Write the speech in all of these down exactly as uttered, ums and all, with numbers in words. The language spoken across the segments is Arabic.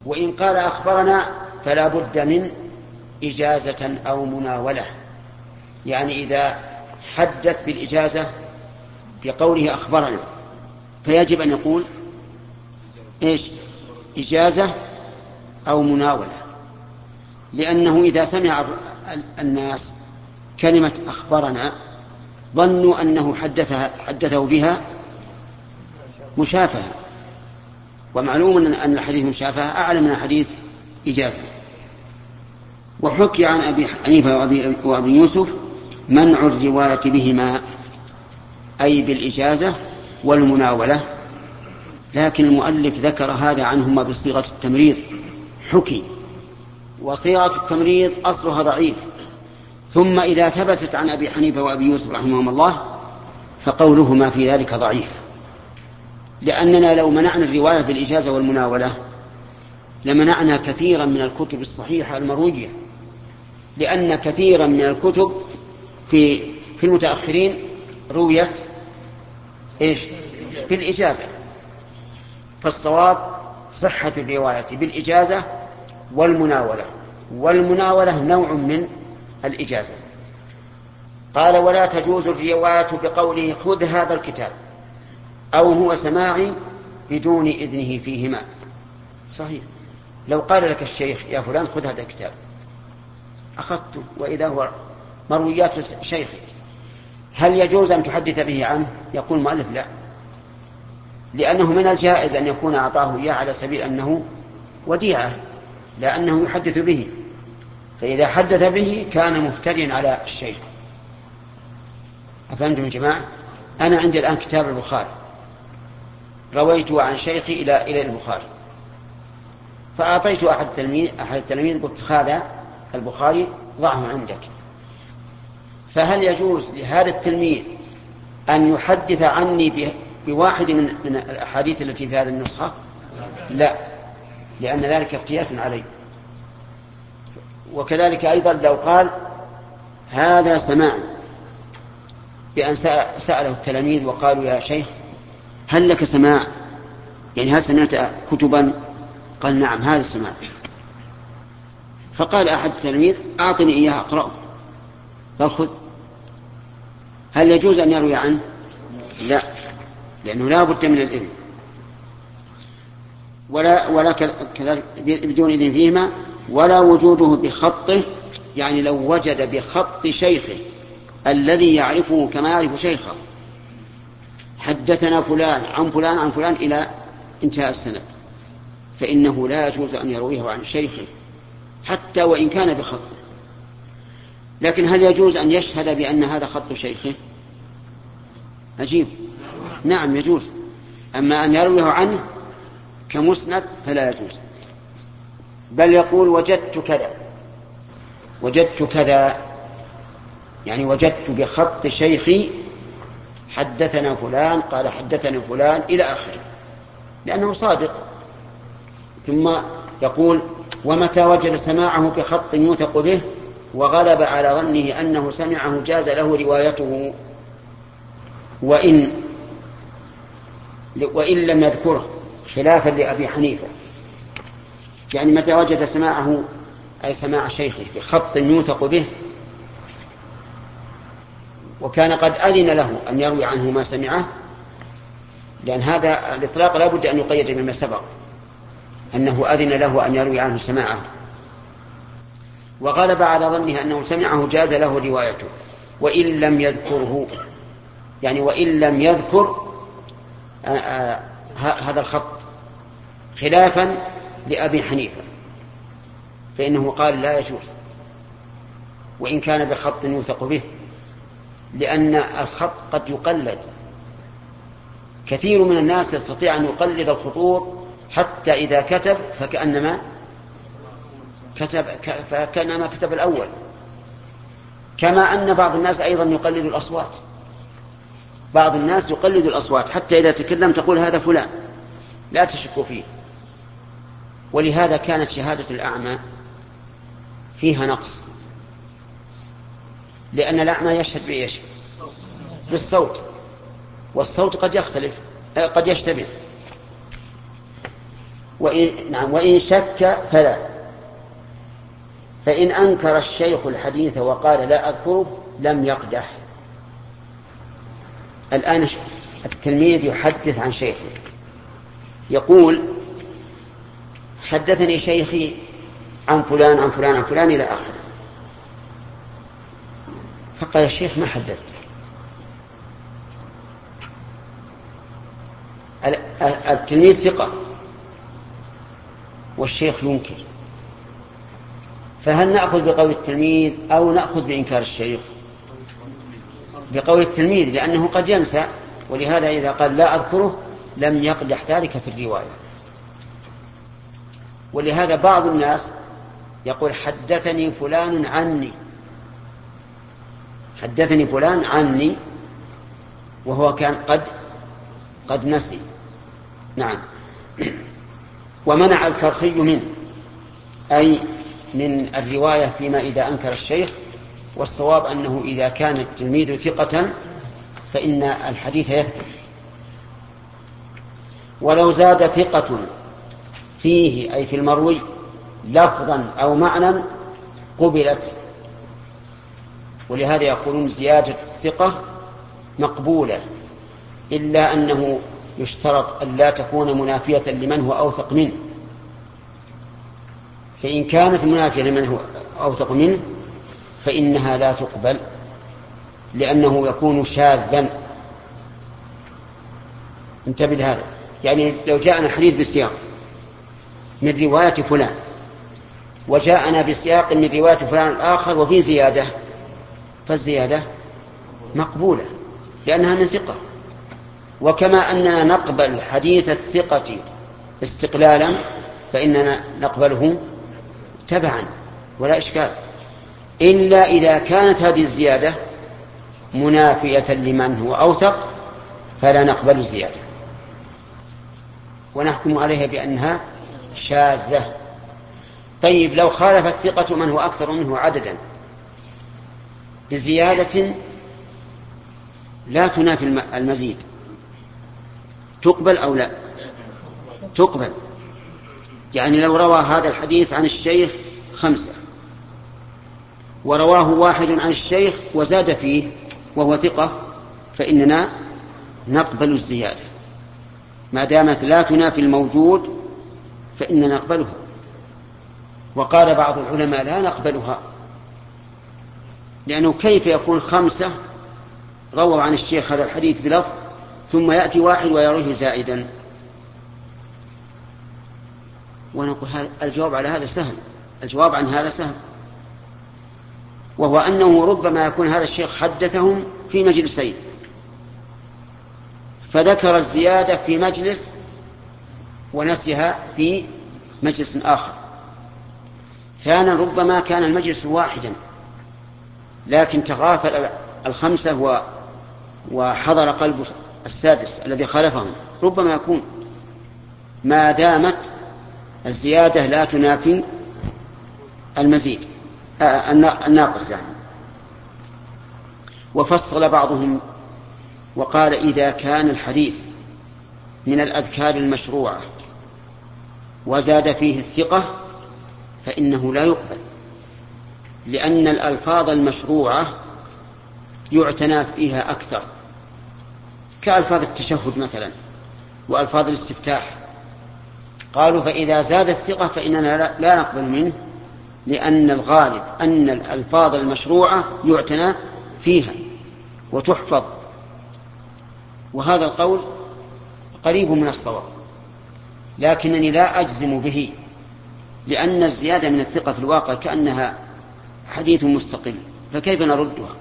وإن قال أخبرنا فلا بد من إجازة أو مناولة، يعني إذا حدث بالإجازة بقوله أخبرنا فيجب أن يقول إيش؟ إجازة أو مناولة، لأنه إذا سمع الناس كلمة أخبرنا ظنوا أنه حدثها حدثه بها مشافهة، ومعلوم أن الحديث مشافهة أعلى من حديث إجازة. وحكي عن أبي حنيفة وأبي, وأبي يوسف منع الرواية بهما، أي بالإجازة والمناولة، لكن المؤلف ذكر هذا عنهما بصيغة التمريض حكي، وصيغة التمريض أصلها ضعيف، ثم إذا ثبتت عن أبي حنيفة وأبي يوسف رحمهم الله فقولهما في ذلك ضعيف، لأننا لو منعنا الرواية بالإجازة والمناولة لمنعنا كثيرا من الكتب الصحيحة المروية، لأن كثيرا من الكتب في في المتأخرين رويت إيش؟ بالإجازة. فالصواب صحة الرواية بالإجازة والمناولة، والمناولة نوع من الإجازة. قال ولا تجوز الرواية بقوله خذ هذا الكتاب أو هو سماعي بدون إذنه فيهما. صحيح، لو قال لك الشيخ يا فلان خذ هذا الكتاب أخذته وإذا هو مرويات شيخك، هل يجوز أن تحدث به عنه؟ يقول المؤلف لا، لأنه من الجائز أن يكون أعطاه إياه على سبيل أنه وديعة، لأنه يحدث به، فإذا حدث به كان مفتريا على الشيخ. أفهمتم يا جماعة؟ أنا عندي الآن كتاب البخاري رويته عن شيخي إلى إلى البخاري، فأعطيت أحد التلميذ أحد التلاميذ قلت هذا البخاري ضعه عندك، فهل يجوز لهذا التلميذ أن يحدث عني بواحد من من الأحاديث التي في هذه النسخة؟ لا، لأن ذلك افتيات عليه. وكذلك أيضا لو قال هذا سماع، بأن سأله التلاميذ وقالوا يا شيخ هل لك سماع، يعني هل سمعت كتبا؟ قال نعم هذا السماع، فقال أحد التلاميذ أعطني إياه أقرأه، فأخذ، هل يجوز أن يروي عنه؟ لا، لأنه لا بد من الإذن، ولا, ولا كذلك بدون إذن فيهما، ولا وجوده بخطه، يعني لو وجد بخط شيخه الذي يعرفه كما يعرف شيخه حدثنا فلان عن فلان عن فلان إلى انتهاء السند، فإنه لا يجوز أن يرويه عن شيخه حتى وإن كان بخطه. لكن هل يجوز أن يشهد بأن هذا خط شيخه؟ أجيب نعم يجوز، أما أن يرويه عنه كمسند فلا يجوز، بل يقول وجدت كذا وجدت كذا، يعني وجدت بخط شيخي حدثنا فلان قال حدثنا فلان إلى آخره، لأنه صادق. ثم يقول ومتى وجد سماعه بخط يوثق به وغلب على ظنه أنه سمعه جاز له روايته، وإن, وإن لم يذكره، خلافا لأبي حنيفة، يعني متى وجد سماعه أي سماع شيخه بخط يوثق به وكان قد أذن له أن يروي عنه ما سمعه، لأن هذا الإطلاق لا بد أن يقيد بما سبق أنه أذن له أن يروي عنه سماعه، وغلب على ظنه أنه سمعه جاز له روايته، وإن لم يذكره، يعني وإن لم يذكر آآ آآ هذا الخط، خلافا لأبي حنيفة فإنه قال لا يجوز وإن كان بخط يوثق به، لأن الخط قد يقلد، كثير من الناس يستطيع أن يقلد الخطوط حتى إذا كتب فكأنما كتب, فكأنما كتب الأول، كما أن بعض الناس أيضا يقلد الأصوات، بعض الناس يقلد الأصوات حتى إذا تكلم تقول هذا فلان لا تشك فيه. ولهذا كانت شهادة الأعمى فيها نقص، لأن الأعمى يشهد بإيش؟ بالصوت، والصوت قد يختلف قد يشتبه. وإن, نعم وإن شك فلا. فإن أنكر الشيخ الحديث وقال لا أذكره لم يقدح. الآن التلميذ يحدث عن شيخه يقول حدثني شيخي عن فلان عن فلان عن فلان إلى آخره، فقال الشيخ ما حدثته. التلميذ ثقة والشيخ ينكر، فهل نأخذ بقول التلميذ أو نأخذ بإنكار الشيخ؟ بقول التلميذ، لأنه قد ينسى، ولهذا إذا قال لا أذكره لم يقدح ذلك في الرواية. ولهذا بعض الناس يقول حدثني فلان عني، حدثني فلان عني وهو كان قد قد نسي. نعم. ومنع الكرخي منه، أي من الرواية فيما إذا أنكر الشيخ، والصواب أنه إذا كان التلميذ ثقة فإن الحديث يثبت. ولو زاد ثقة فيه أي في المروي لفظا أو معنى قبلت. ولهذا يقولون زيادة الثقة مقبولة، إلا أنه يشترط أن لا تكون منافية لمن هو أوثق منه، فإن كانت منافية لمن هو أوثق منه فإنها لا تقبل، لأنه يكون شاذا. انتبه لهذا. يعني لو جاءنا حديث بسياق من رواية فلان وجاءنا بسياق من رواية فلان الآخر وفي زيادة، فالزيادة مقبولة لأنها من ثقة. وكما أننا نقبل حديث الثقة استقلالا فإننا نقبله تبعا ولا إشكال، إلا إذا كانت هذه الزيادة منافية لمن هو أوثق فلا نقبل الزيادة ونحكم عليها بأنها شاذة. طيب لو خالف الثقة من هو أكثر منه عددا بزيادة لا تنافي المزيد، تقبل أو لا؟ تقبل. يعني لو روى هذا الحديث عن الشيخ خمسة ورواه واحد عن الشيخ وزاد فيه وهو ثقة فإننا نقبل الزيادة ما دامت لا تنافي الموجود، فإننا نقبلها. وقال بعض العلماء لا نقبلها، لأنه كيف يكون خمسة رووا عن الشيخ هذا الحديث بلفظ ثم يأتي واحد ويرويه زائدا؟ ونقول الجواب على هذا سهل، الجواب عن هذا سهل، وهو أنه ربما يكون هذا الشيخ حدثهم في مجلسين فذكر الزيادة في مجلس ونسيها في مجلس آخر. ثانيا ربما كان المجلس واحدا لكن تغافل الخمسة وحضر قلب السادس الذي خالفهم، ربما يكون، ما دامت الزيادة لا تنافي المزيد الناقص يعني. وفصل بعضهم وقال إذا كان الحديث من الأذكار المشروعة وزاد فيه الثقة فإنه لا يقبل، لأن الألفاظ المشروعة يعتنى فيها أكثر، كألفاظ التشهد مثلا وألفاظ الاستفتاح. قالوا فإذا زاد الثقة فإننا لا نقبل منه، لأن الغالب أن الألفاظ المشروعة يعتنى فيها وتحفظ. وهذا القول قريب من الصواب، لكنني لا أجزم به، لأن الزيادة من الثقة في الواقع كأنها حديث مستقل، فكيف نردها؟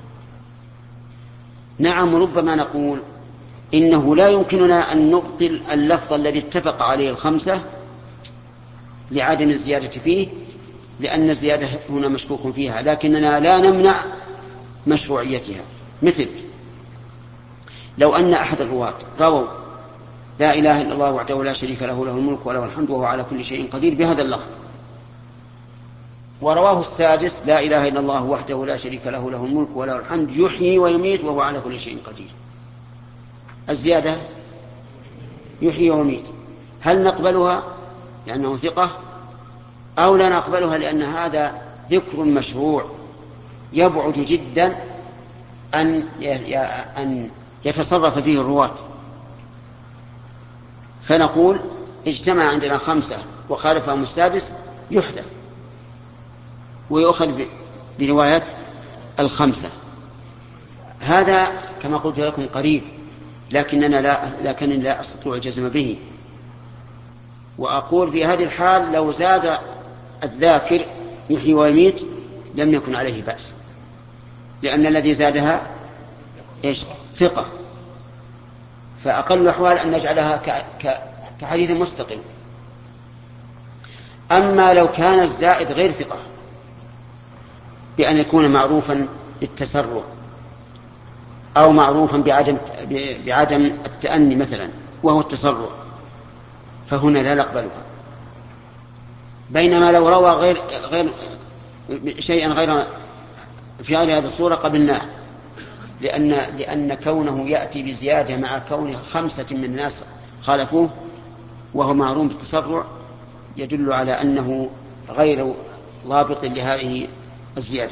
نعم ربما نقول إنه لا يمكننا أن نبطل اللفظ الذي اتفق عليه الخمسة لعدم الزيادة فيه، لأن الزيادة هنا مشكوك فيها، لكننا لا نمنع مشروعيتها. مثل لو أن أحد الرواة رووا لا إله إلا الله وحده لا شريك له له الملك وله الحمد وهو على كل شيء قدير بهذا اللفظ، ورواه السادس لا إله إلا الله وحده لا شريك له له الملك وله الحمد يحيي ويميت وهو على كل شيء قدير، الزيادة يحيي ويميت، هل نقبلها لأنه ثقة، أو لا نقبلها لأن هذا ذكر مشروع يبعد جدا أن أن يتصرف فيه الرواة. فنقول اجتمع عندنا خمسة وخالفهم السادس يحذف ويؤخذ برواية الخمسة. هذا كما قلت لكم قريب، لكننا لا لكنني لا أستطيع الجزم به. وأقول في هذه الحال لو زاد الذاكر يحيي ويميت لم يكن عليه بأس، لأن الذي زادها إيش؟ ثقة، فأقل الأحوال أن نجعلها كحديث مستقل. أما لو كان الزائد غير ثقة بأن يكون معروفا بالتسرع أو معروفا بعدم بعدم التأني مثلا وهو التسرع، فهنا لا نقبلها. بينما لو روى غير غير شيئا غير في غير هذه الصورة قبلناه، لأن لأن كونه يأتي بزيادة مع كون خمسة من الناس خالفوه وهو معروف بالتسرع يدل على أنه غير ضابط لهذه الزيادة.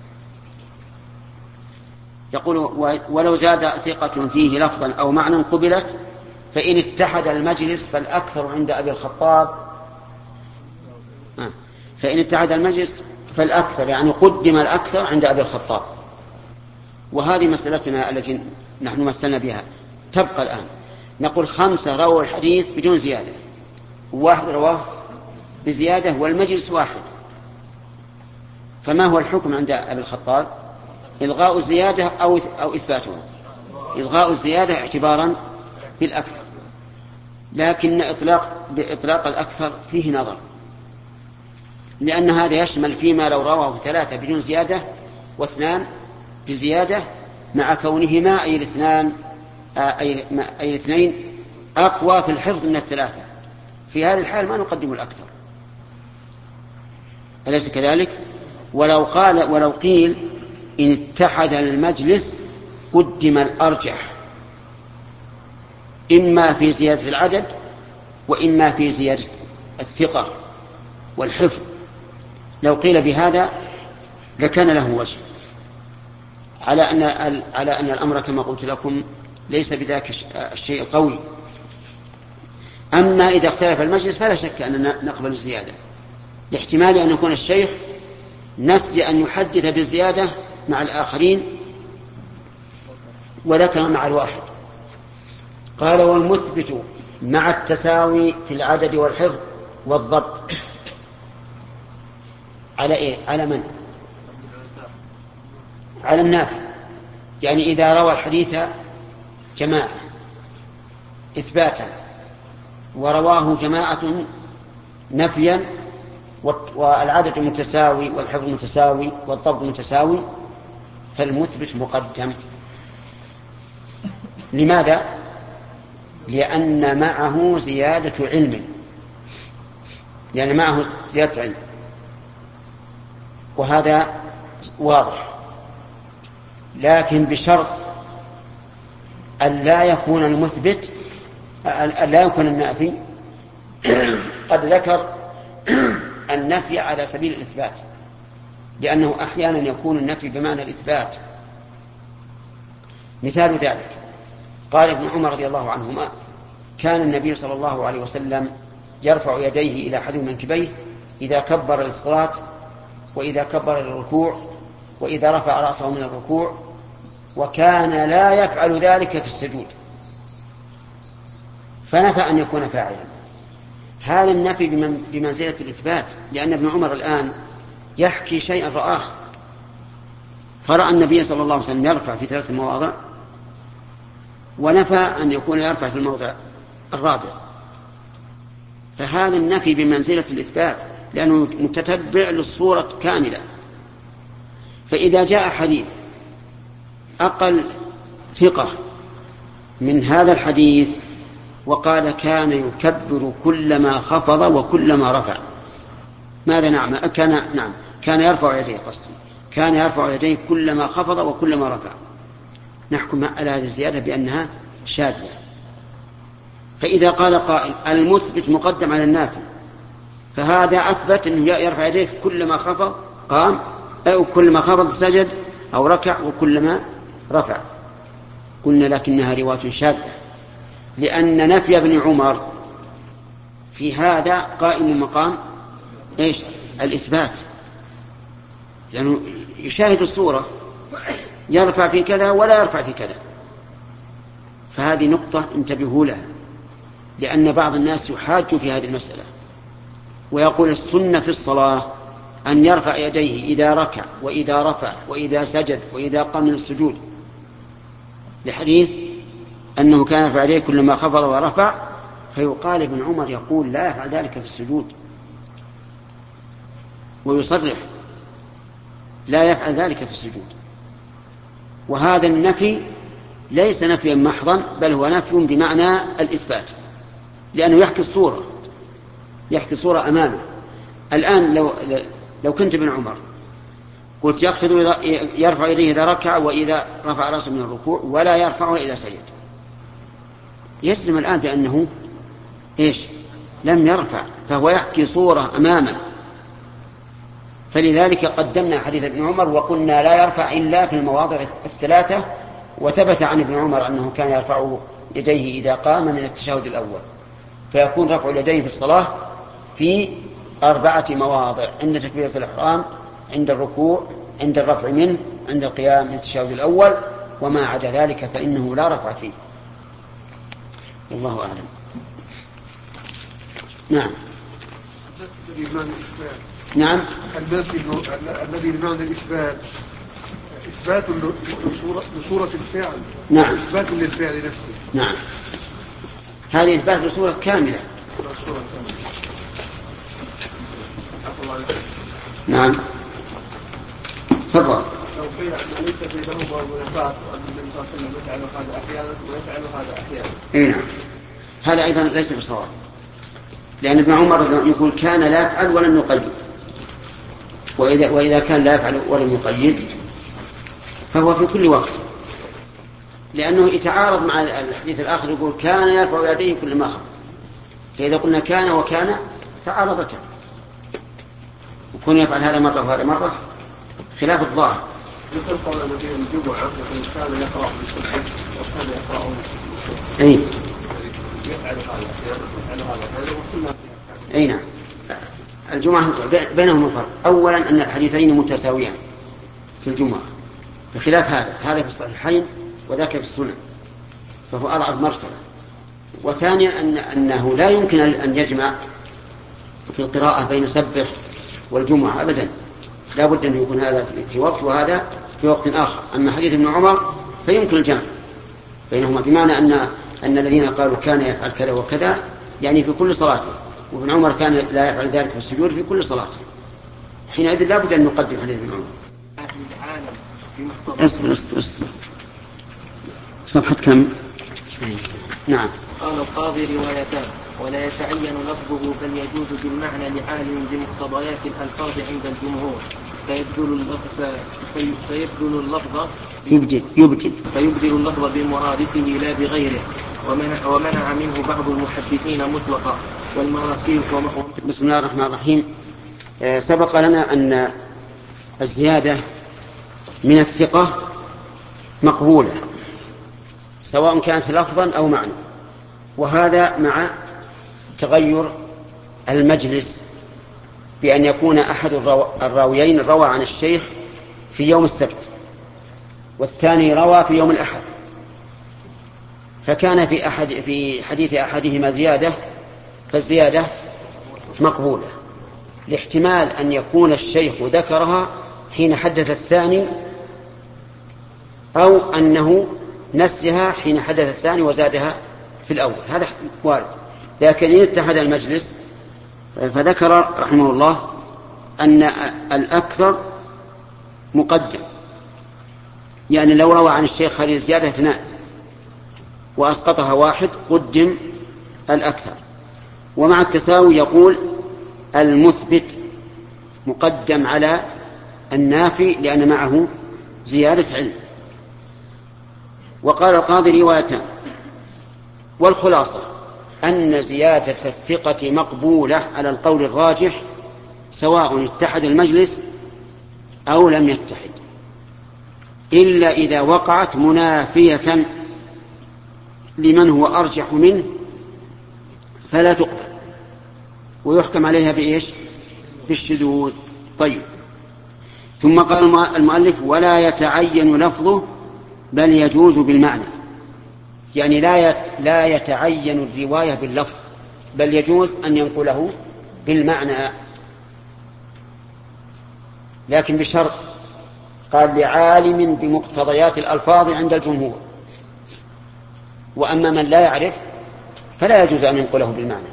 يقول ولو زاد ثقة فيه لفظا أو معنى قبلت، فإن اتحد المجلس فالأكثر عند أبي الخطاب فإن اتحد المجلس فالأكثر يعني قدم الأكثر عند أبي الخطاب. وهذه مسألتنا التي نحن مثلنا بها تبقى الآن. نقول خمسة رووا الحديث بدون زيادة، واحد رواه بزيادة والمجلس واحد، فما هو الحكم عند أبي الخطاب؟ إلغاء الزيادة أو أو إثباتها؟ إلغاء الزيادة اعتبارا بالأكثر، لكن إطلاق بإطلاق الأكثر فيه نظر، لأن هذا يشمل فيما لو رواه ثلاثة بدون زيادة واثنان بزيادة، مع كونهما أي الاثنان أي الاثنين أقوى في الحفظ من الثلاثة. في هذه الحال ما نقدم الأكثر، أليس كذلك؟ ولو قال ولو قيل إن اتحد المجلس قدم الأرجح، إما في زيادة العدد وإما في زيادة الثقة والحفظ، لو قيل بهذا لكان له وجه، على أن على أن الأمر كما قلت لكم ليس بذاك الشيء القوي. أما إذا اختلف المجلس فلا شك أننا نقبل الزيادة، لاحتمال أن يكون الشيخ نسي أن يحدث بالزيادة مع الآخرين وذكر مع الواحد. قال والمثبت مع التساوي في العدد والحفظ والضبط على إيه؟ على من؟ على النافع. يعني إذا روى الحديث جماعة إثباتا ورواه جماعة نفيا والعدد متساوي والحفظ متساوي والضبط متساوي، فالمثبت مقدم. لماذا؟ لأن معه زيادة علم، لأن معه زيادة علم، وهذا واضح، لكن بشرط أن لا يكون المثبت أن لا يكون النافي قد ذكر النفي على سبيل الإثبات، لأنه أحيانا يكون النفي بمعنى الإثبات. مثال ذلك قال ابن عمر رضي الله عنهما كان النبي صلى الله عليه وسلم يرفع يديه إلى حذو منكبيه إذا كبر للصلاة وإذا كبر للركوع وإذا رفع رأسه من الركوع، وكان لا يفعل ذلك في السجود، فنفى أن يكون فاعلا. هذا النفي بمنزلة الإثبات، لأن ابن عمر الآن يحكي شيئا رآه، فرأى النبي صلى الله عليه وسلم يرفع في ثلاث مواضع ونفى أن يكون يرفع في الموضع الرابع، فهذا النفي بمنزلة الإثبات لأنه متتبع للصورة كاملة. فإذا جاء حديث أقل ثقة من هذا الحديث وقال كان يكبر كلما خفض وكلما رفع، ماذا نعم كان نعم كان يرفع يديه قصدي كان يرفع يديه كلما خفض وكلما رفع، نحكم على هذه الزيادة بأنها شاذة. فإذا قال قائل المثبت مقدم على النافي، فهذا أثبت أنه يرفع يديه كلما خفض قام، أو كلما خفض سجد أو ركع، وكلما رفع. قلنا لكنها رواية شاذة، لأن نفي ابن عمر في هذا قائم مقام إيش؟ الإثبات، لأنه يشاهد الصورة، يرفع في كذا ولا يرفع في كذا. فهذه نقطة انتبهوا لها، لأن بعض الناس يحاج في هذه المسألة ويقول السنة في الصلاة أن يرفع يديه إذا ركع وإذا رفع وإذا سجد وإذا قام من السجود، لحديث أنه كان يرفع يديه كلما خفض ورفع. فيقال ابن عمر يقول لا يفعل ذلك في السجود، ويصرح لا يفعل ذلك في السجود. وهذا النفي ليس نفيا محضا، بل هو نفي بمعنى الإثبات، لأنه يحكي الصورة، يحكي صورة أمامه. الآن لو, لو كنت ابن عمر قلت يخفض يرفع يديه إذا ركع وإذا رفع رأسه من الركوع ولا يرفعه إذا سجد، يجزم الآن بأنه إيش؟ لم يرفع، فهو يحكي صورة أمامه. فلذلك قدمنا حديث ابن عمر وقلنا لا يرفع إلا في المواضع الثلاثة، وثبت عن ابن عمر أنه كان يرفع يديه إذا قام من التشهد الأول. فيكون رفع اليدين في الصلاة في أربعة مواضع: عند تكبيرة الإحرام، عند الركوع، عند الرفع منه، عند القيام من التشهد الأول، وما عدا ذلك فإنه لا رفع فيه. الله أعلم. نعم. نعم. الذي بمعنى الإثبات إثبات لصورة الفعل. نعم. إثبات للفعل نفسه. نعم. هذه إثبات لصورة كاملة. نعم. تفضل. لو قيل أن ليس في له منافات وأن النبي صلى الله عليه وسلم يفعل هذا أحيانا ويفعل هذا أحيانا. إيه نعم. هذا أيضا ليس بصواب، لأن ابن عمر يقول كان لا يفعل ولم يقيد، وإذا, وإذا كان لا يفعل ولم يقيد فهو في كل وقت، لأنه يتعارض مع الحديث الآخر يقول كان يرفع يديه كل ما خفض. فإذا قلنا كان وكان تعارضتا، وكون يفعل هذا مرة وهذا مرة خلاف الظاهر. مثل قول النبي الجمعة كان يقرأ بالسبح وكان يقرأ أي يفعل هذا يفعل هذا. أي نعم. الجمعة بينهم الفرق. أولا أن الحديثين متساويان في الجمعة، بخلاف هذا هذا في الصحيحين وذاك في السنن، فهو أضعف مرتبة. وثانيا أن أنه لا يمكن أن يجمع في القراءة بين سبح والجمعة أبدا، لا بد أن يكون هذا في وقت وهذا في وقت آخر. أما حديث ابن عمر فيمكن الجمع بينهما، بمعنى أن أن الذين قالوا كان يفعل كذا وكذا يعني في كل صلاته، وابن عمر كان لا يفعل ذلك في السجود في كل صلاته. حينئذ لا بد أن نقدم حديث ابن عمر. اصبر اصبر اصبر صفحة كم؟ نعم. قال القاضي روايتان ولا يتعين لفظه بل يجوز بالمعنى لعالم بمقتضيات الألفاظ عند الجمهور، فيبدل اللفظ فيبدل اللفظ يبدل يبدل فيبدل اللفظ بمرادفه لا بغيره، ومنع, ومنع منه بعض المحدثين مطلقا والمراسيل. بسم الله الرحمن الرحيم. سبق لنا أن الزيادة من الثقة مقبولة سواء كانت لفظا أو معنى، وهذا مع تغير المجلس، بأن يكون أحد الراويين روى عن الشيخ في يوم السبت والثاني روى في يوم الأحد، فكان في أحد في حديث أحدهما زيادة، فالزيادة مقبولة لاحتمال أن يكون الشيخ ذكرها حين حدث الثاني، أو أنه نسيها حين حدث الثاني وزادها في الأول، هذا وارد. لكن إن اتحد المجلس فذكر رحمه الله أن الأكثر مقدم، يعني لو روى عن الشيخ هذه الزيادة اثنان وأسقطها واحد قدم الأكثر. ومع التساوي يقول المثبت مقدم على النافي لأن معه زيادة علم. وقال القاضي روايتان، والخلاصة أن زيادة الثقة مقبولة على القول الراجح سواء اتحد المجلس أو لم يتحد، إلا إذا وقعت منافية لمن هو أرجح منه فلا تقبل ويحكم عليها بإيش؟ بالشذوذ. طيب، ثم قال المؤلف ولا يتعين لفظه بل يجوز بالمعنى، يعني لا لا يتعين الرواية باللفظ بل يجوز أن ينقله بالمعنى، لكن بشرط، قال لعالم بمقتضيات الألفاظ عند الجمهور، وأما من لا يعرف فلا يجوز أن ينقله بالمعنى.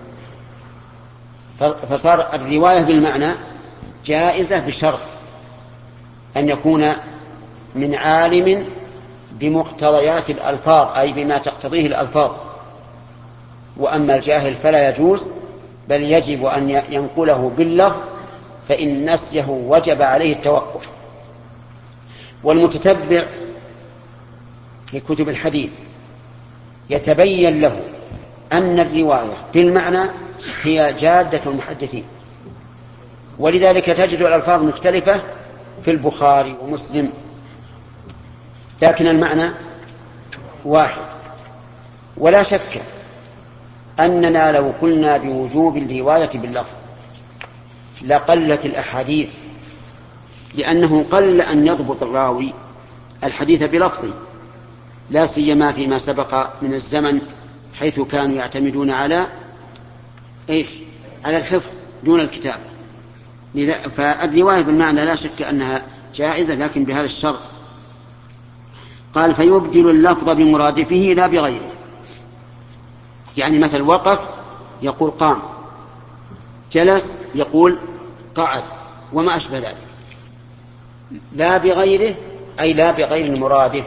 فصار الرواية بالمعنى جائزة بشرط أن يكون من عالم بمقتضيات الألفاظ، أي بما تقتضيه الألفاظ، وأما الجاهل فلا يجوز، بل يجب أن ينقله باللفظ، فإن نسيه وجب عليه التوقف. والمتتبع لكتب الحديث يتبين له أن الرواية بالمعنى هي جادة المحدثين، ولذلك تجد الألفاظ مختلفة في البخاري ومسلم، لكن المعنى واحد. ولا شك أننا لو قلنا بوجوب الرواية باللفظ لقلت الأحاديث، لأنه قل أن يضبط الراوي الحديث بلفظه، لا سيما فيما سبق من الزمن حيث كانوا يعتمدون على إيش؟ على الحفظ دون الكتابة. فالرواية بالمعنى لا شك أنها جائزة، لكن بهذا الشرط. قال فيبدل اللفظ بمرادفه لا بغيره، يعني مثل وقف يقول قام، جلس يقول قعد، وما أشبه ذلك. لا بغيره أي لا بغير المرادف،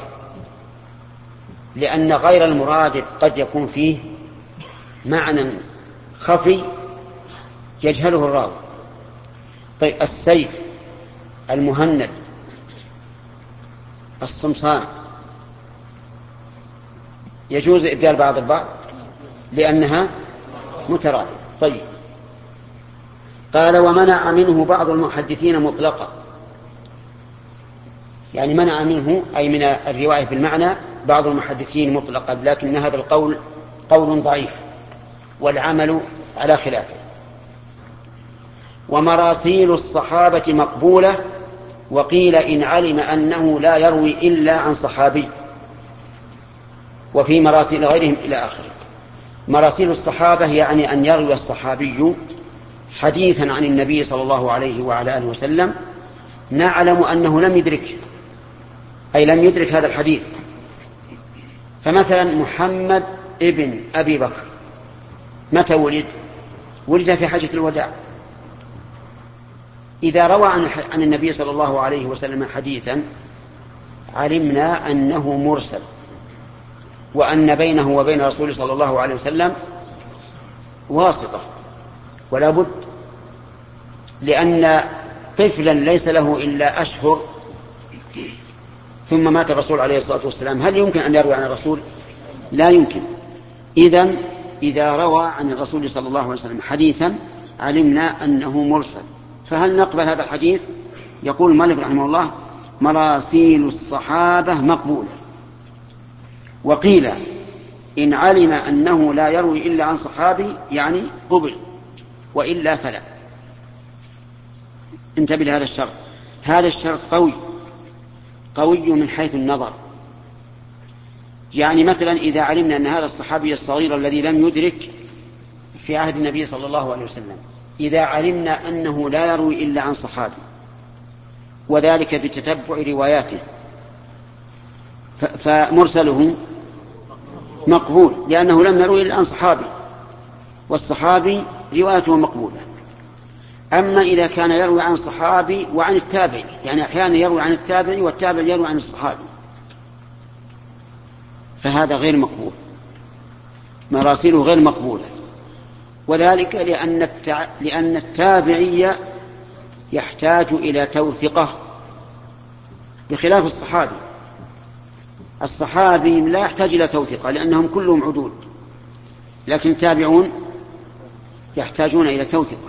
لأن غير المرادف قد يكون فيه معنى خفي يجهله الراوي. طيب، السيف، المهند، الصمصام، يجوز إبدال بعض البعض لأنها مترادفة. طيب، قال ومنع منه بعض المحدثين مطلقا، يعني منع منه أي من الرواية بالمعنى بعض المحدثين مطلقا، لكن هذا القول قول ضعيف والعمل على خلافه. ومراسيل الصحابة مقبولة، وقيل إن علم أنه لا يروي إلا عن صحابي، وفي مراسيل غيرهم إلى آخره. مراسيل الصحابة يعني أن يروي الصحابي حديثا عن النبي صلى الله عليه وعلى آله وسلم نعلم أنه لم يدرك، أي لم يدرك هذا الحديث. فمثلا محمد ابن أبي بكر متى ولد؟ ولد في حجة الوداع. إذا روى عن النبي صلى الله عليه وسلم حديثا علمنا أنه مرسل، وأن بينه وبين رسول صلى الله عليه وسلم واسطة ولا بد، لأن طفلا ليس له إلا أشهر ثم مات الرسول عليه الصلاة والسلام، هل يمكن أن يروي عن الرسول؟ لا يمكن. إذن إذا روى عن الرسول صلى الله عليه وسلم حديثا علمنا أنه مرسل، فهل نقبل هذا الحديث؟ يقول المؤلف رحمه الله مراسيل الصحابة مقبولة. وقيل إن علم أنه لا يروي إلا عن صحابي يعني قبل، وإلا فلا. انتبه لهذا الشرط، هذا الشرط قوي قوي من حيث النظر. يعني مثلا إذا علمنا أن هذا الصحابي الصغير الذي لم يدرك في عهد النبي صلى الله عليه وسلم، إذا علمنا أنه لا يروي إلا عن صحابي، وذلك بتتبع رواياته، فمرسله مقبول لأنه لم يروي إلا عن صحابي، والصحابي روايته مقبولة. أما إذا كان يروي عن صحابي وعن التابعي، يعني أحيانا يروي عن التابعي والتابع يروي عن الصحابي، فهذا غير مقبول، مراسيله غير مقبولة. وذلك لأن, التع... لأن التابعي يحتاج إلى توثقة بخلاف الصحابي. الصحابي لا يحتاج إلى توثقة لأنهم كلهم عدول، لكن التابعون يحتاجون إلى توثيقه.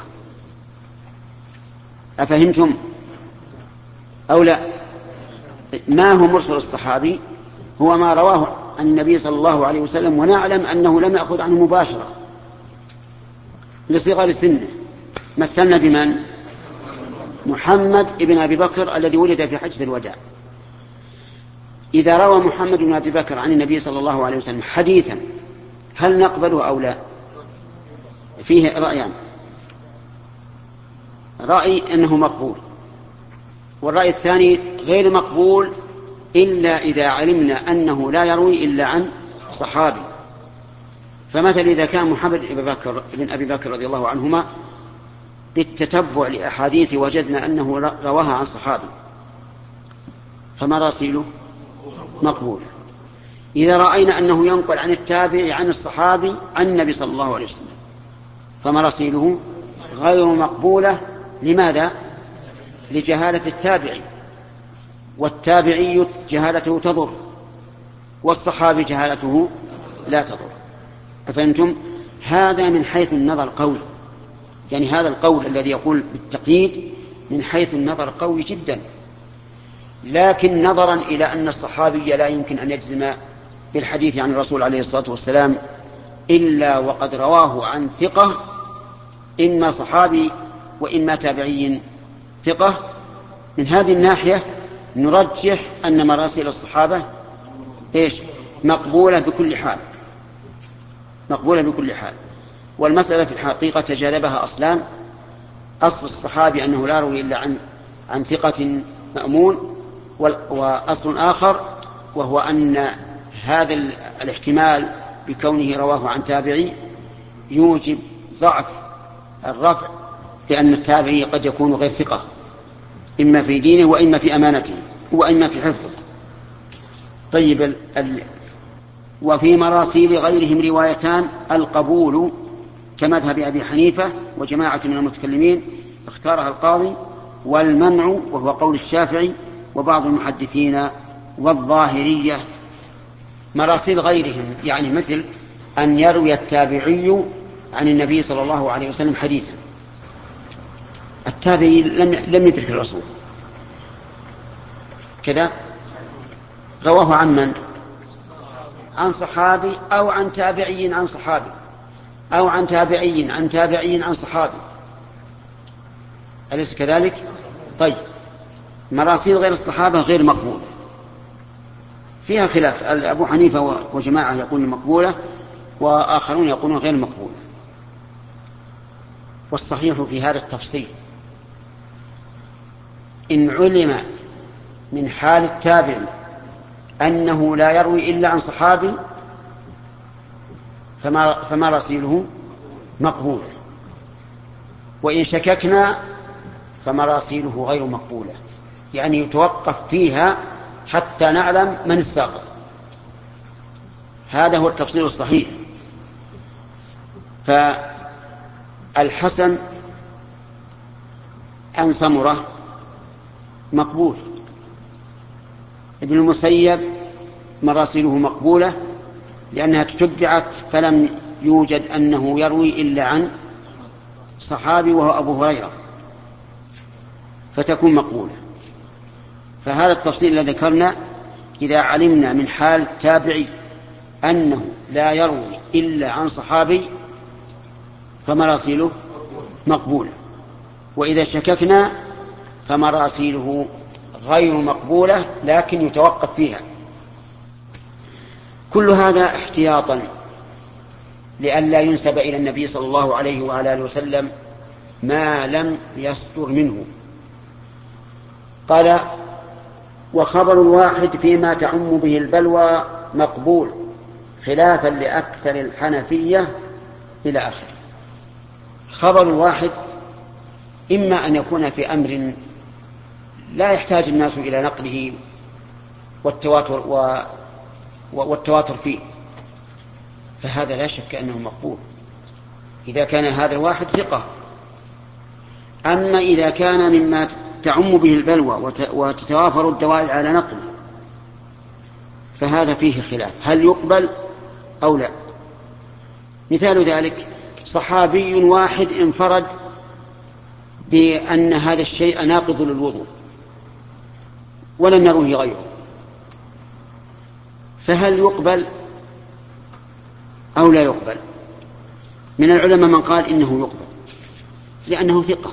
أفهمتم أو لا؟ ما هو مرسل الصحابي؟ هو ما رواه عن النبي صلى الله عليه وسلم ونعلم أنه لم يأخذ عنه مباشرة لصغر سنه. مثلنا بمن؟ محمد ابن أبي بكر الذي ولد في حجة الوداع. إذا روى محمد بن أبي بكر عن النبي صلى الله عليه وسلم حديثا هل نقبله أو لا؟ فيه رأيان. رأي أنه مقبول، والرأي الثاني غير مقبول إلا إذا علمنا أنه لا يروي إلا عن صحابي. فمثلا إذا كان محمد بن بكر بن أبي بكر رضي الله عنهما بالتتبع لأحاديث وجدنا أنه رواها عن صحابي فمراسيله مقبولة. إذا رأينا أنه ينقل عن التابع عن الصحابي عن النبي صلى الله عليه وسلم فمراسيله غير مقبولة. لماذا؟ لجهالة التابعي، والتابعي جهالته تضر والصحابي جهالته لا تضر. أفهمتم؟ هذا من حيث النظر قوي، يعني هذا القول الذي يقول بالتقييد من حيث النظر قوي جدا، لكن نظرا إلى أن الصحابي لا يمكن أن يجزم بالحديث عن الرسول عليه الصلاة والسلام إلا وقد رواه عن ثقة، إما صحابي وإما تابعي ثقة. من هذه الناحية نرجح أن مراسيل الصحابة إيش؟ مقبولة بكل حال، مقبولة بكل حال. والمسألة في الحقيقة تجاذبها أصلان: أصل الصحابي أنه لا يروي إلا عن عن ثقة مأمون، وأصل آخر وهو أن هذا الاحتمال بكونه رواه عن تابعي يوجب ضعف الرفع، لأن التابعي قد يكون غير ثقة إما في دينه وإما في أمانته وإما في حفظه. طيب ال... ال... وفي مراسيل غيرهم روايتان: القبول كمذهب أبي حنيفة وجماعة من المتكلمين اختارها القاضي، والمنع وهو قول الشافعي وبعض المحدثين والظاهرية. مراسيل غيرهم يعني مثل أن يروي التابعي عن النبي صلى الله عليه وسلم حديثا. التابعي لم لم يدرك الرسول كذا، رواه عن من؟ عن صحابي أو عن تابعي عن صحابي أو عن تابعي عن تابعي عن صحابي، أليس كذلك؟ طيب مراسيل غير الصحابة غير مقبولة، فيها خلاف. أبو حنيفة وجماعة يقولون مقبولة وآخرون يقولون غير مقبولة. والصحيح في هذا التفصيل إن علم من حال التابع أنه لا يروي إلا عن صحابي فما, فما رسيله مقبولة، وإن شككنا فمراسيله غير مقبولة، يعني يتوقف فيها حتى نعلم من الساقط. هذا هو التفصيل الصحيح. فالحسن عن سمرة مقبول، ابن المسيب مراسيله مقبولة لأنها تتبعت فلم يوجد أنه يروي إلا عن صحابي وهو أبو هريرة فتكون مقبولة. فهذا التفصيل الذي ذكرنا إذا علمنا من حال التابعي أنه لا يروي إلا عن صحابي فمراسيله مقبولة، وإذا شككنا فمراسيله غير مقبولة لكن يتوقف فيها. كل هذا احتياطا لئلا ينسب إلى النبي صلى الله عليه وعلى آله وسلم ما لم يصدر منه. قال: وخبر الواحد فيما تعم به البلوى مقبول خلافا لأكثر الحنفية إلى آخره. خبر الواحد إما أن يكون في أمر لا يحتاج الناس إلى نقله والتواتر, و... والتواتر فيه، فهذا لا شك أنه مقبول إذا كان هذا الواحد ثقة. أما إذا كان مما تعم به البلوى وت... وتتوافر الدوائر على نقله فهذا فيه خلاف، هل يقبل أو لا. مثال ذلك صحابي واحد انفرد بأن هذا الشيء ناقض للوضوء ولم يروه غيره، فهل يقبل أو لا يقبل؟ من العلماء من قال إنه يقبل لأنه ثقة،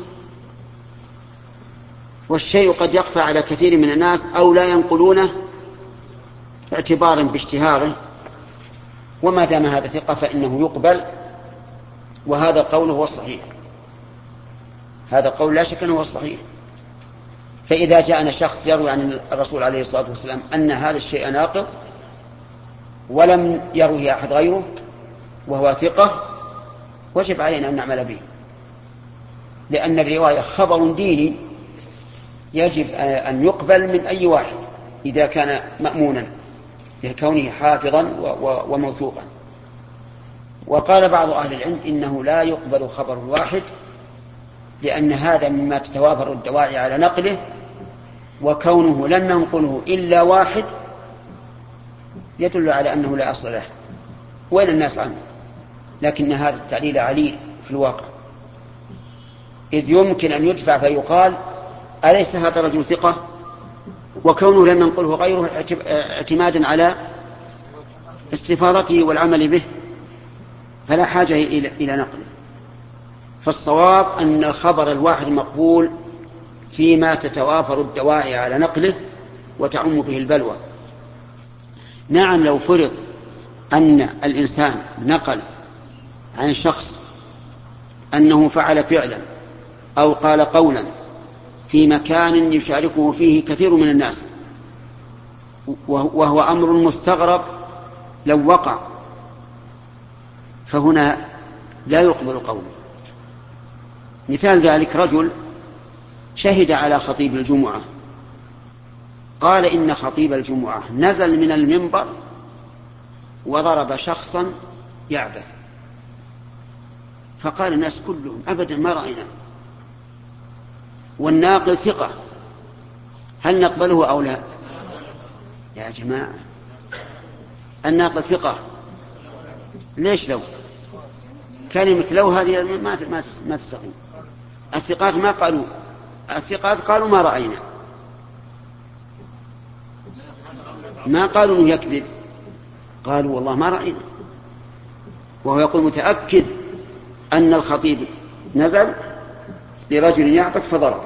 والشيء قد يخفى على كثير من الناس أو لا ينقلونه اعتبارا باشتهاره، وما دام هذا ثقة فإنه يقبل، وهذا القول هو الصحيح، هذا قول لا شك أنه هو الصحيح. فإذا جاءنا شخص يروي عن الرسول عليه الصلاة والسلام أن هذا الشيء ناقض ولم يروه أحد غيره وهو ثقة، وجب علينا أن نعمل به، لأن الرواية خبر ديني يجب أن يقبل من أي واحد إذا كان مأمونا لكونه حافظا وموثوقا. وقال بعض أهل العلم إنه لا يقبل خبر واحد، لأن هذا مما تتوافر الدواعي على نقله، وكونه لم ينقله إلا واحد يدل على أنه لا أصل له وين الناس عنه، لكن هذا التعليل عليل في الواقع، إذ يمكن أن يدفع فيقال أليس هذا رجل ثقة، وكونه لم ينقله غيره اعتمادا على استفاضته والعمل به فلا حاجة إلى نقله. فالصواب أن الخبر الواحد مقبول فيما تتوافر الدواعي على نقله وتعم به البلوى. نعم، لو فرض أن الإنسان نقل عن شخص أنه فعل فعلا أو قال قولا في مكان يشاركه فيه كثير من الناس وهو أمر مستغرب لو وقع، فهنا لا يقبل قوله. مثال ذلك رجل شهد على خطيب الجمعة قال إن خطيب الجمعة نزل من المنبر وضرب شخصا يعبث، فقال الناس كلهم أبدا ما رأينا، والناقل ثقة، هل نقبله أو لا؟ يا جماعة الناقل ثقة، ليش لو؟ كلمة لو هذه ما ما تستقيم. الثقات ما قالوا، الثقات قالوا ما رأينا، ما قالوا انه يكذب، قالوا والله ما رأينا، وهو يقول متأكد أن الخطيب نزل لرجل يعبث فضربه.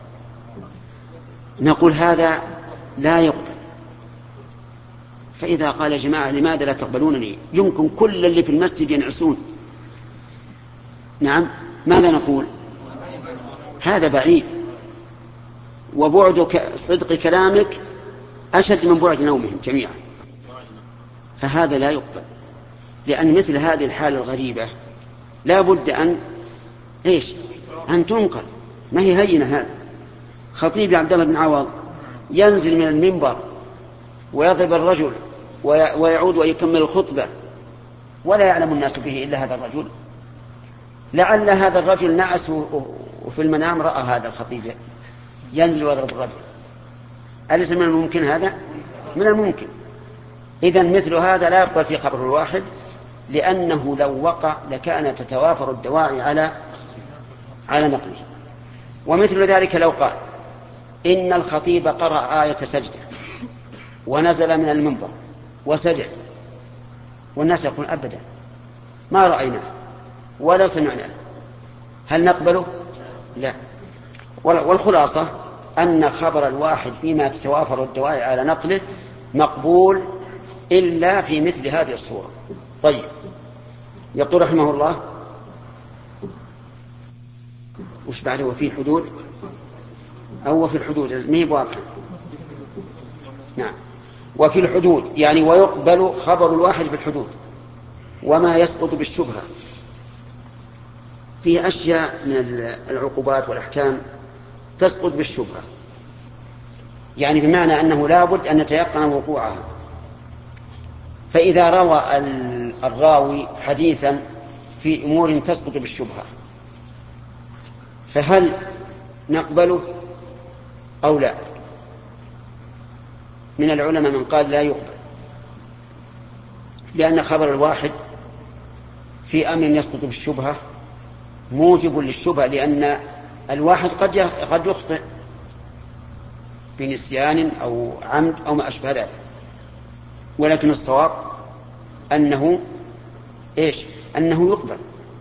نقول هذا لا يقبل. فإذا قال يا جماعة لماذا لا تقبلونني، يمكن كل اللي في المسجد ينعسون، نعم، ماذا نقول؟ هذا بعيد، وبعد صدق كلامك أشد من بعد نومهم جميعا، فهذا لا يقبل. لأن مثل هذه الحالة الغريبة لا بد أن إيش أن تنقل، ما هي هينة. هذا خطيب عبد الله بن عوض ينزل من المنبر ويضرب الرجل ويعود ويكمل الخطبة ولا يعلم الناس به إلا هذا الرجل، لعل هذا الرجل نعس وفي المنام رأى هذا الخطيب ينزل ويضرب الرجل، أليس من الممكن هذا؟ من الممكن. إذن مثل هذا لا يقبل في خبر الواحد، لأنه لو وقع لكان تتوافر الدواعي على على نقله. ومثل ذلك لو قال إن الخطيب قرأ آية سجدة ونزل من المنبر وسجد، والناس يقول أبدا ما رأيناه ولا سمعناه، هل نقبله؟ لا. والخلاصة أن خبر الواحد فيما تتوافر الدواعي على نقله مقبول إلا في مثل هذه الصورة. طيب، يقول رحمه الله وش بعده؟ وفي حدود أو في الحدود مهي واضحة. نعم، وفي الحدود يعني ويقبل خبر الواحد في الحدود وما يسقط بالشبهة. فيه أشياء من العقوبات والأحكام تسقط بالشبهة، يعني بمعنى أنه لا بد أن نتيقن وقوعها. فإذا روى الراوي حديثا في أمور تسقط بالشبهة فهل نقبله أو لا؟ من العلماء من قال لا يقبل، لأن خبر الواحد في أمر يسقط بالشبهة موجب للشبهة، لأن الواحد قد قد يخطئ بنسيان أو عمد أو ما أشبه ذلك، ولكن الصواب أنه إيش؟ أنه يقبل،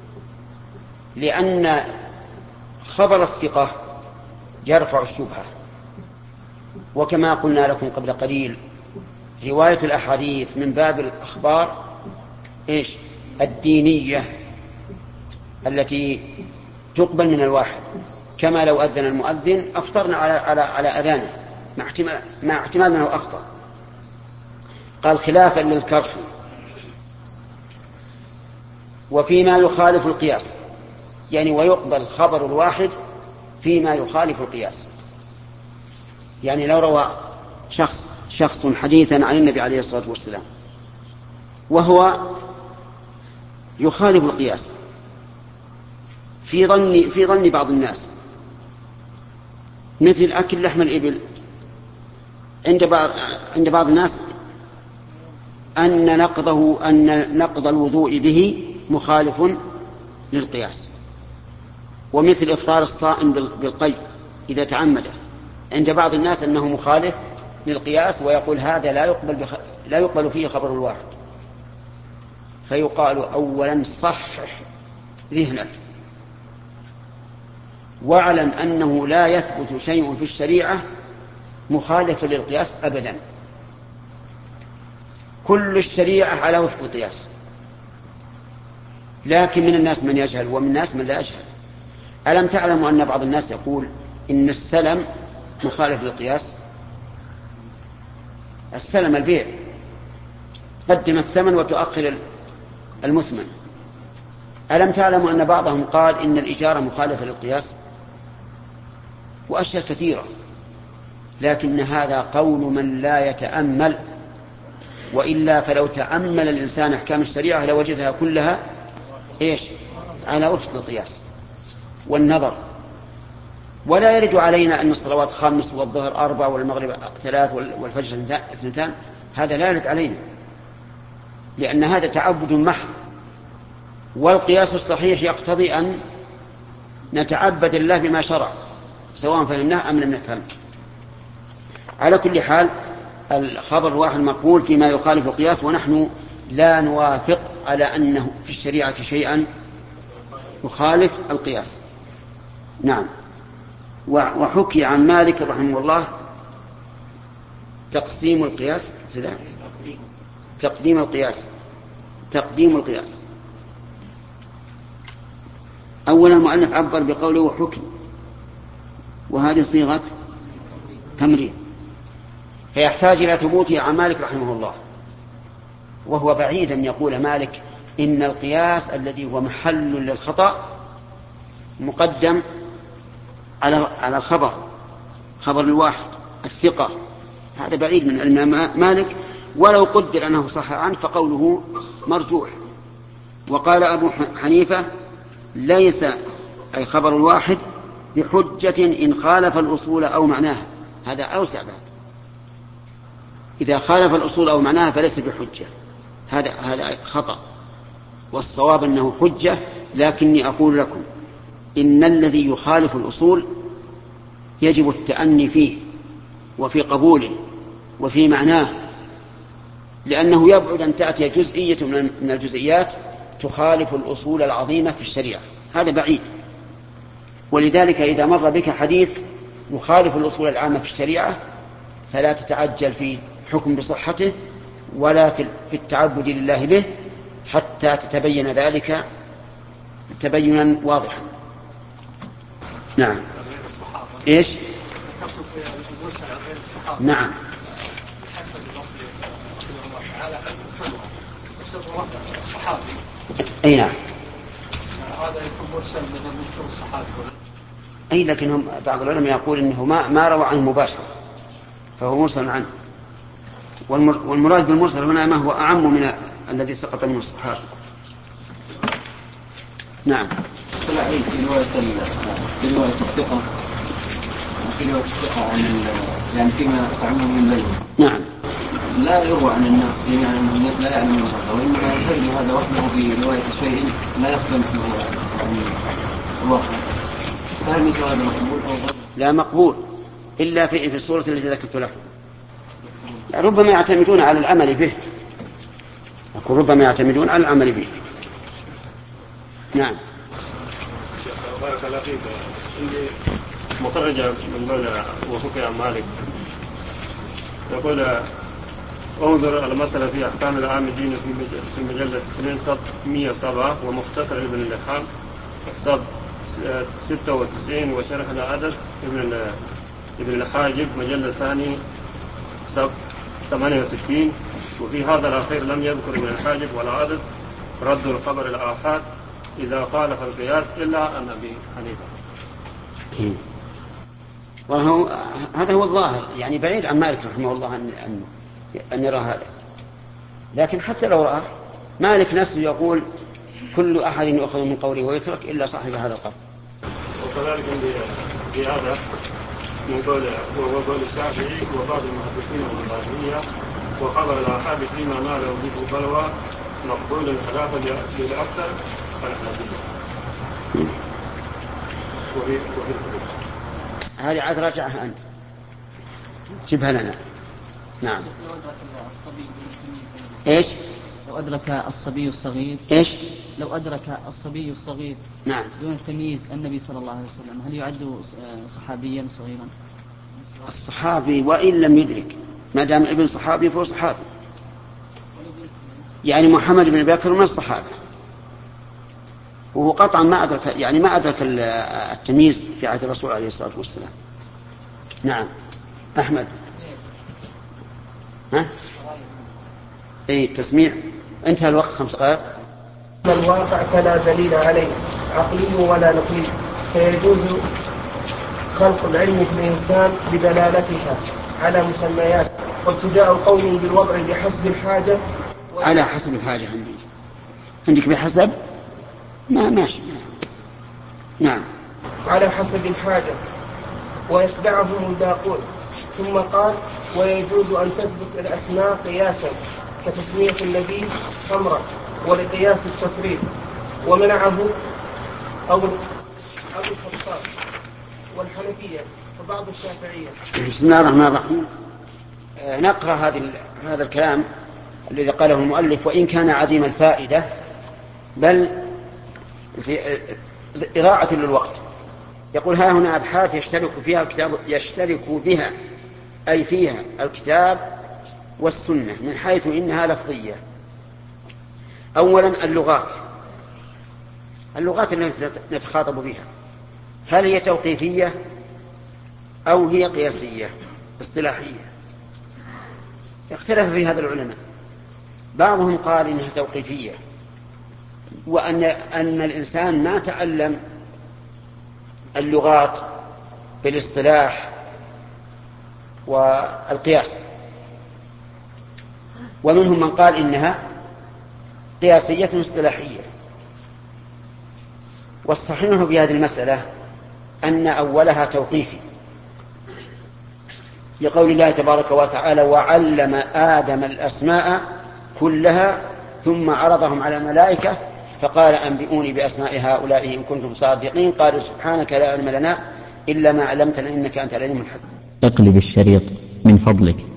لأن خبر الثقة يرفع الشبهة. وكما قلنا لكم قبل قليل رواية الأحاديث من باب الأخبار إيش؟ الدينية التي تقبل من الواحد، كما لو أذن المؤذن أفطرنا على على على أذانه مع احتمال مع احتمال أنه أخطأ. قال خلافا للكرخ. وفيما يخالف القياس، يعني ويقبل خبر الواحد فيما يخالف القياس. يعني لو روى شخص شخص حديثا عن النبي عليه الصلاة والسلام وهو يخالف القياس في ظن في ظن بعض الناس، مثل أكل لحم الإبل، عند بعض عند بعض الناس أن نقضه أن نقض الوضوء به مخالف للقياس، ومثل إفطار الصائم بالقيء إذا تعمده، عند بعض الناس أنه مخالف للقياس ويقول هذا لا يقبل بخ... لا يقبل فيه خبر الواحد. فيقال أولا صحح ذهنك واعلم أنه لا يثبت شيء في الشريعة مخالف للقياس أبدا، كل الشريعة على وفق القياس، لكن من الناس من يجهل ومن الناس من لا يجهل. ألم تعلموا أن بعض الناس يقول إن السلم مخالف للقياس؟ السلم البيع، قدم الثمن وتؤخر المثمن. ألم تعلموا أن بعضهم قال إن الإجارة مخالفة للقياس؟ وأشياء كثيرة، لكن هذا قول من لا يتأمل، وإلا فلو تأمل الإنسان أحكام الشريعة لوجدها كلها إيش؟ على وفق القياس والنظر. ولا يرد علينا أن الصلوات خمس والظهر أربع والمغرب ثلاث والفجر اثنتان، هذا لا يرد علينا، لأن هذا تعبد محض، والقياس الصحيح يقتضي أن نتعبد الله بما شرع سواء فهمناه أم لم نفهم. على كل حال الخبر الواحد مقبول فيما يخالف القياس، ونحن لا نوافق على أنه في الشريعة شيئا يخالف القياس. نعم. وحكي عن مالك رحمه الله تقسيم القياس سداء. تقديم القياس تقديم القياس أولا المؤلف عبر بقوله وحكي، وهذه صيغة تمريض، فيحتاج إلى ثبوته عن مالك رحمه الله، وهو بعيد أن يقول مالك إن القياس الذي هو محل للخطأ مقدم على على الخبر، خبر الواحد الثقة، هذا بعيد من علم مالك، ولو قدر أنه صح عنه فقوله مرجوح. وقال أبو حنيفة ليس أي خبر الواحد بحجة إن خالف الأصول أو معناها، هذا أوسع بعد، إذا خالف الأصول أو معناها فليس بحجة، هذا هذا خطأ، والصواب أنه حجة. لكني أقول لكم إن الذي يخالف الأصول يجب التأني فيه وفي قبوله وفي معناه، لأنه يبعد أن تأتي جزئية من الجزئيات تخالف الأصول العظيمة في الشريعة، هذا بعيد. ولذلك إذا مر بك حديث يخالف الأصول العامة في الشريعة فلا تتعجل في الحكم بصحته ولا في التعبد لله به حتى تتبين ذلك تبينا واضحا. نعم. إيش؟ نعم. أي نعم. هذا يكون مرسل من مثل الصحابي. أي لكنهم بعض العلماء يقول إنه ما ما روى عنه مباشرة فهو مرسل عنه، والمراد بالمرسل هنا ما هو أعم من الذي سقط منه الصحابي. نعم. طلع عليه في رواية في رواية الثقة في رواية الثقة عن يعني فيما تعمل من الليل. نعم. لا يروى عن الناس جميعا انهم لا يعلمون هذا، وانما يفرد هذا وحده في روايه شيء لا يختلف يعني الواقع. فهل مثل هذا مقبول او غير؟ لا مقبول الا في في الصوره التي ذكرت لكم. ربما يعتمدون على العمل به، أقول ربما يعتمدون على العمل به. نعم. بارك الله فيك. عندي مخرجة من دولة وفقه عن مالك يقول انظر المسألة في أحكام العام الدين في مجلة اثنين صف مئة وسبعة ومختصر ابن اللحام صف ستة وتسعين وشرح العدد ابن ابن الحاجب مجلة ثاني صف ثمانية وستين. وفي هذا الأخير لم يذكر ابن الحاجب ولا عدد رد الخبر الآحاد إذا خالف القياس إلا أن أبي حنيفة. وهو هذا هو الظاهر، يعني بعيد عن مالك رحمه الله أن أن أن يرى هذا. لكن حتى لو رأى مالك نفسه يقول كل أحد يؤخذ من قوله ويترك إلا صاحب هذا القول. وكذلك عندي زيادة من قول وقول الشافعي وبعض المحدثين الظاهرية وخبر الآحاد فيما نال به بلوى مقبول خلافا للأكثر فالحنفية. وفي وفي هذه عاد راجعها أنت جبها لنا. نعم. لو أدرك الصبي إيش؟ لو أدرك الصبي الصغير إيش؟ لو أدرك الصبي الصغير نعم دون التمييز النبي صلى الله عليه وسلم هل يعد صحابيا صغيرا؟ الصحابي وإن لم يدرك ما دام ابن صحابي فهو صحابي. يعني محمد بن بكر من الصحابة وهو قطعا ما أدرك، يعني ما أدرك التمييز في عهد الرسول عليه الصلاة والسلام. نعم. أحمد. ها؟ أي التسميع انتهى الوقت خمس دقائق. الواقع فلا دليل عليه عقلي ولا نقلي، فيجوز خلق العلم في الإنسان بدلالتها على مسميات وابتداء قوم بالوضع بحسب الحاجة. على حسب الحاجة عندي عندك بحسب ما ماشي. نعم. على حسب الحاجة ويتبعهم الباقون. ثم قال ويجوز أن تثبت الأسماء قياسا كتسمية النبي خمرا ولقياس التصريف، ومنعه أبو الخطاب والحنفية وبعض الشافعية. بسم الله الرحمن الرحيم. نقرأ هذا هذا الكلام الذي قاله المؤلف وإن كان عديم الفائدة بل إضاعة للوقت. يقول ها هنا أبحاث يشترك فيها الكتاب يشترك بها أي فيها الكتاب والسنة من حيث إنها لفظية. أولا اللغات اللغات التي نتخاطب بها هل هي توقيفية أو هي قياسية اصطلاحية؟ اختلف في هذا العلماء. بعضهم قال إنها توقيفية وأن أن الإنسان ما تعلم اللغات بالاصطلاح والقياس، ومنهم من قال إنها قياسية اصطلاحية. والصحيح في هذه المسألة أن أولها توقيفي لقول الله تبارك وتعالى وعلم آدم الأسماء كلها ثم عرضهم على الملائكة فقال أنبئوني بأسماء هؤلاء إن كنتم صادقين قالوا سبحانك لا علم لنا إلا ما علمتنا إنك أنت العليم الحكيم. اقلب الشريط من فضلك.